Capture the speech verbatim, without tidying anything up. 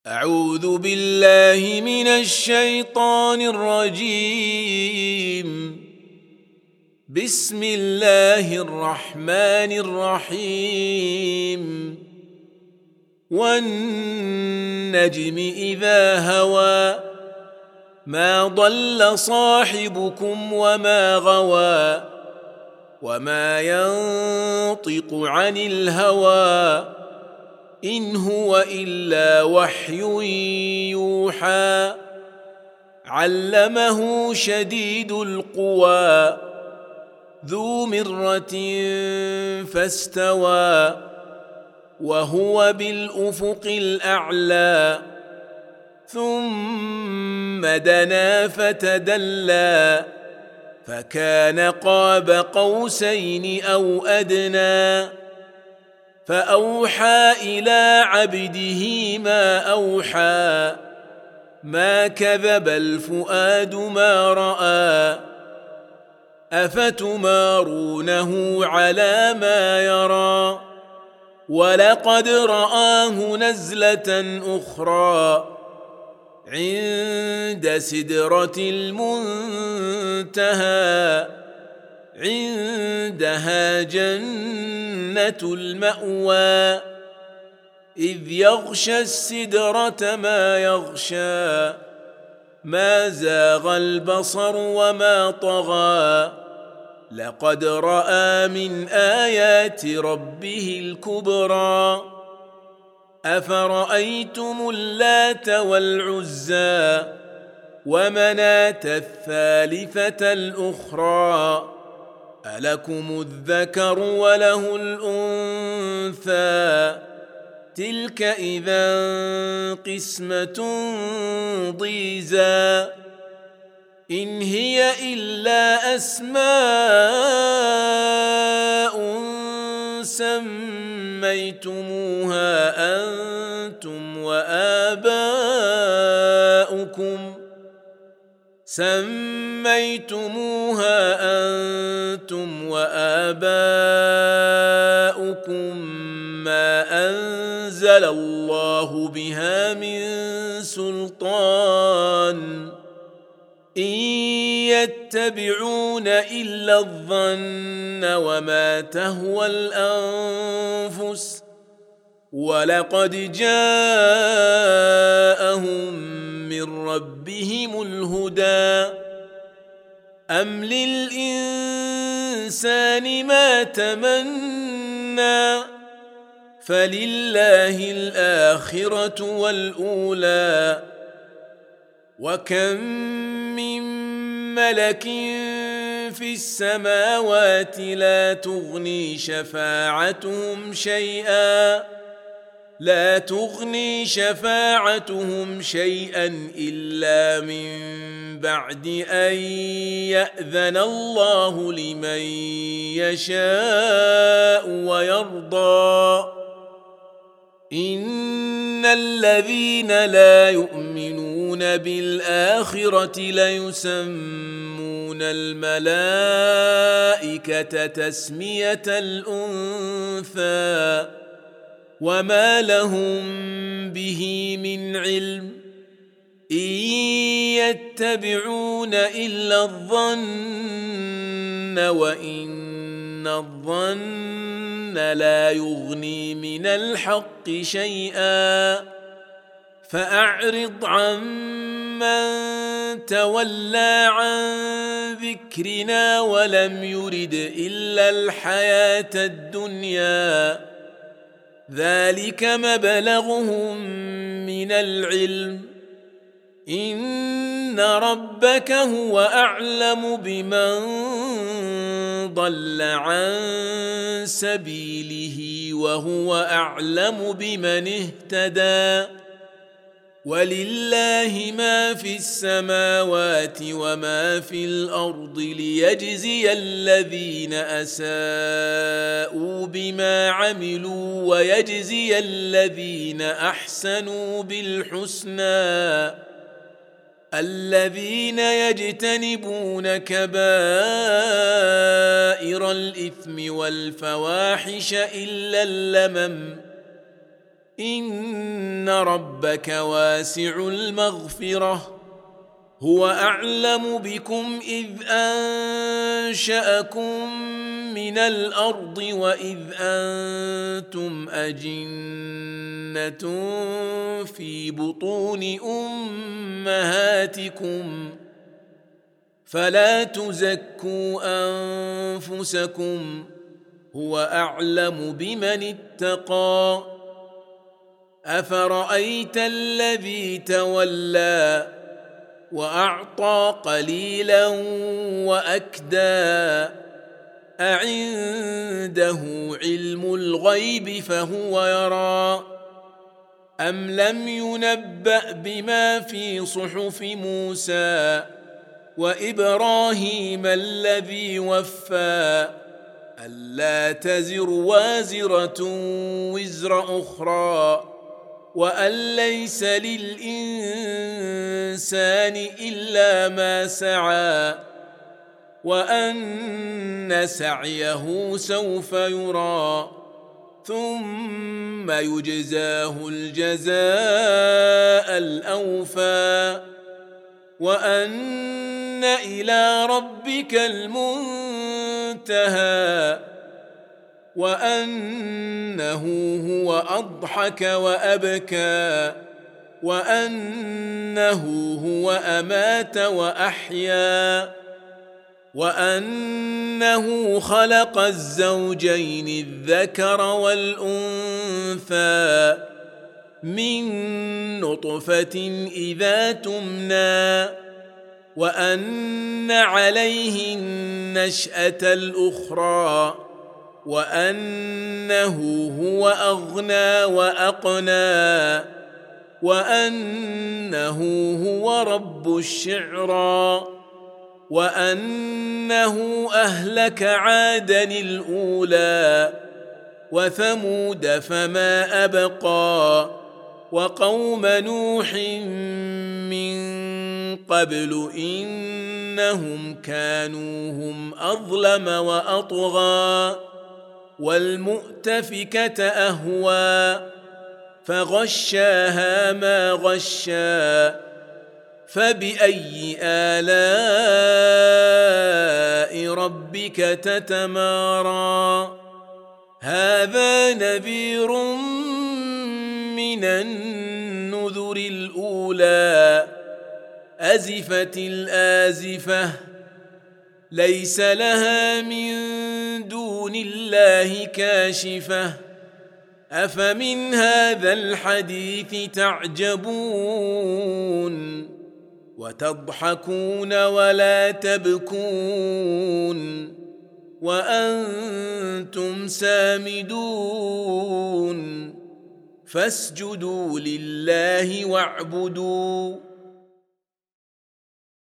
أعوذ بالله من الشيطان الرجيم. بسم الله الرحمن الرحيم. والنجم إذا هوى ما ضل صاحبكم وما غوى وما ينطق عن الهوى إن هو إلا وحي يوحى. علمه شديد القوى ذو مرة فاستوى وهو بالأفق الأعلى. ثم دنا فتدلى فكان قاب قوسين أو أدنى. فأوحى إلى عبده ما أوحى ما كذب الفؤاد ما رأى. أفتمارونه على ما يرى ولقد رآه نزلة أخرى عند سدرة المنتهى عندها جنة المأوى. إذ يغشى السدرة ما يغشى ما زاغ البصر وما طغى. لقد رأى من آيات ربه الكبرى. أفرأيتم اللات والعزى ومناة الثالثة الأخرى ألكم الذكر وله الأنثى تلك إذا قسمة ضيزى. إن هي إلا أسماء سميتموها أنتم وآباؤكم سميتموها أنتم وآباؤكم ما أنزل الله بها من سلطان إن يتبعون إلا الظن وما تهوى الأنفس ولقد جاءهم من ربهم الهدى. أم للإنسان ما تمنى فلله الآخرة والأولى. وكم من ملك في السماوات لا تغني شفاعتهم شيئا لا تغني شفاعتهم شيئا إلا من بعد أن يأذن الله لمن يشاء ويرضى. إن الذين لا يؤمنون بالآخرة ليسمون الملائكة تسمية الأنثى وما لهم به من علم إن يتبعون إلا الظن وإن الظن لا يغني من الحق شيئا. فأعرض عمن تولى عن ذكرنا ولم يرد إلا الحياة الدنيا ذلك مبلغهم من العلم. إن ربك هو أعلم بمن ضل عن سبيله وهو أعلم بمن اهتدى. ولله ما في السماوات وما في الأرض ليجزي الذين أساءوا بما عملوا ويجزي الذين أحسنوا بالحسنى. الذين يجتنبون كبائر الإثم والفواحش إلا اللمم إن ربك واسع المغفرة هو أعلم بكم إذ أنشأكم من الأرض وإذ أنتم أجنة في بطون أمهاتكم فلا تزكوا أنفسكم هو أعلم بمن اتقى أفرأيت الذي تولى وأعطى قليلا وأكدى أعنده علم الغيب فهو يرى أم لم ينبأ بما في صحف موسى وإبراهيم الذي وفى ألا تزر وازرة وزر أخرى وأن ليس للإنسان إلا ما سعى وأن سعيه سوف يرى ثم يجزاه الجزاء الأوفى وأن إلى ربك المنتهى وأنه هو أضحك وأبكى وأنه هو أمات وأحيا وأنه خلق الزوجين الذكر والأنثى من نطفة إذا تمنى وأن عليه النشأة الأخرى وأنه هو أغنى وأقنى وأنه هو رب الشعرى وأنه أهلك عادا الأولى وثمود فما أبقى وقوم نوح من قبل إنهم كانوا هم أظلم وأطغى والمؤتفكة أهوى فغشاها ما غشى فبأي آلاء ربك تتمارى هذا نذير من النذر الأولى أزفت الآزفة ليس لها من دون الله كاشفة أفمن هذا الحديث تعجبون وتضحكون ولا تبكون وأنتم سامدون فاسجدوا لله واعبدوا